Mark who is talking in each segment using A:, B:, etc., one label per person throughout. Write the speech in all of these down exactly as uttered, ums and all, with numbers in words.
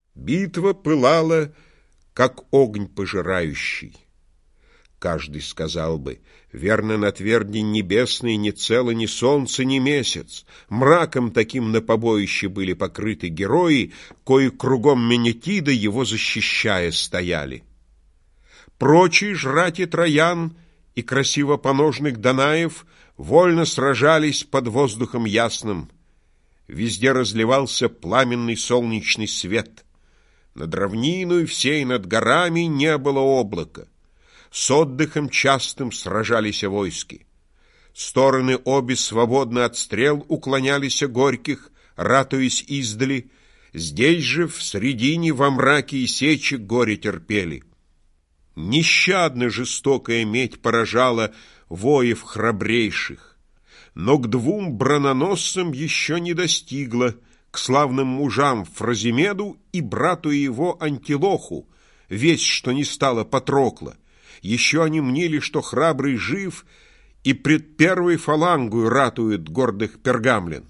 A: Битва пылала, как огонь пожирающий. Каждый сказал бы: верно, на тверди небесной ни цело ни солнце, ни месяц. Мраком таким на побоище были покрыты герои, кои кругом Менетида его защищая стояли. Прочие жрати троян и красиво поножных Данаев вольно сражались под воздухом ясным. Везде разливался пламенный солнечный свет. Над равниной всей, над горами не было облака. С отдыхом частым сражались войски. Стороны обе свободно от стрел уклонялись горьких, ратуясь издали. Здесь же, в средине, во мраке и сече горе терпели. Нещадно жестокая медь поражала воев храбрейших, но к двум брононосцам еще не достигла, к славным мужам Фразимеду и брату его Антилоху, весть, что не стало Патрокла. Еще они мнили, что храбрый жив, и пред первой фалангой ратует гордых пергамлен.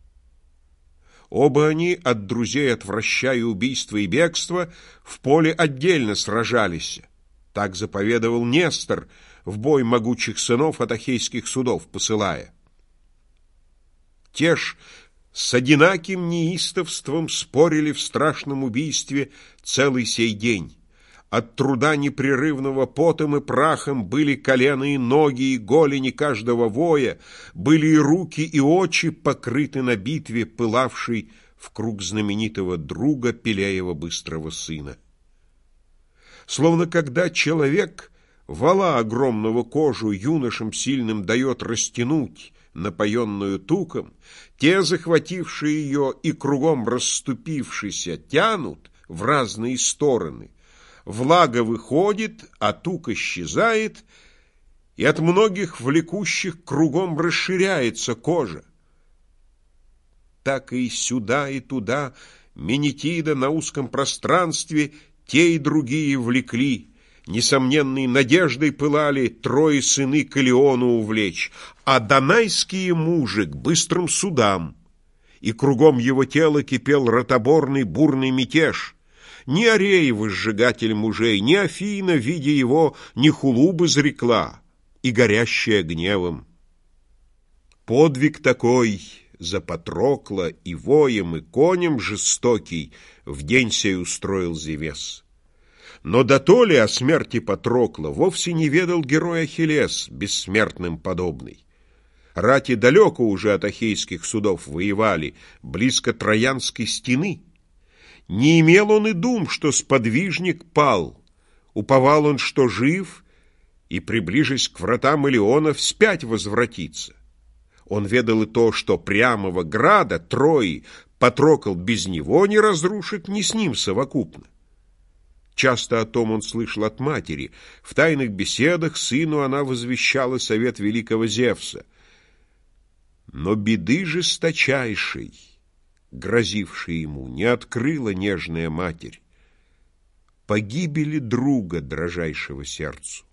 A: Оба они, от друзей отвращая убийство и бегство, в поле отдельно сражались. Так заповедовал Нестор, в бой могучих сынов от ахейских судов посылая. Те ж с одинаким неистовством спорили в страшном убийстве целый сей день. От труда непрерывного потом и прахом были колена и ноги и голени каждого воя, были и руки и очи покрыты на битве, пылавшей в круг знаменитого друга Пелеева быстрого сына. Словно когда человек вала огромного кожу юношам сильным дает растянуть, напоенную туком, те, захватившие ее и кругом расступившиеся, тянут в разные стороны. Влага выходит, а тук исчезает, и от многих влекущих кругом расширяется кожа. Так и сюда, и туда Менетида на узком пространстве те и другие влекли. Несомненной надеждой пылали трое сыны к Илиону увлечь, а донайские мужи к быстрым судам. И кругом его тела кипел ротоборный бурный мятеж. Ни Арей, возжигатель мужей, ни Афина, видя его, ни хулу изрекла, и горящая гневом. Подвиг такой за Патрокла и воем, и конем жестокий в день сей устроил Зевес. Но дотоле о смерти Патрокла вовсе не ведал герой Ахиллес, бессмертным подобный. Рати далеко уже от ахейских судов воевали, близко Троянской стены. Не имел он и дум, что сподвижник пал, уповал он, что жив, и, приближясь к вратам Илиона, вспять возвратится. Он ведал и то, что прямого града Трои Патрокл без него не разрушит, ни с ним совокупно. Часто о том он слышал от матери. В тайных беседах сыну она возвещала совет великого Зевса. Но беды жесточайшей, грозившей ему, не открыла нежная матерь. Погибели друга, дрожайшего сердцу.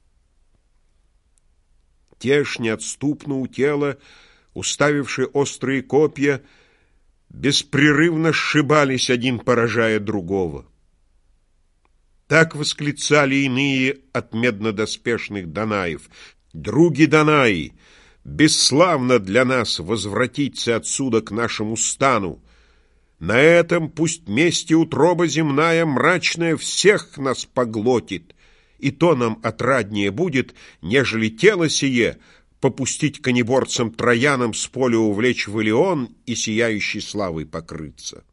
A: Те ж неотступно у тела, уставившие острые копья, беспрерывно сшибались, один поражая другого. Так восклицали иные от меднодоспешных Данаев: «Други Данаи, бесславно для нас возвратиться отсюда к нашему стану. На этом пусть мести утроба земная мрачная всех нас поглотит, и то нам отраднее будет, нежели тело сие попустить конеборцам Троянам с поля увлечь в Илион и сияющей славой покрыться».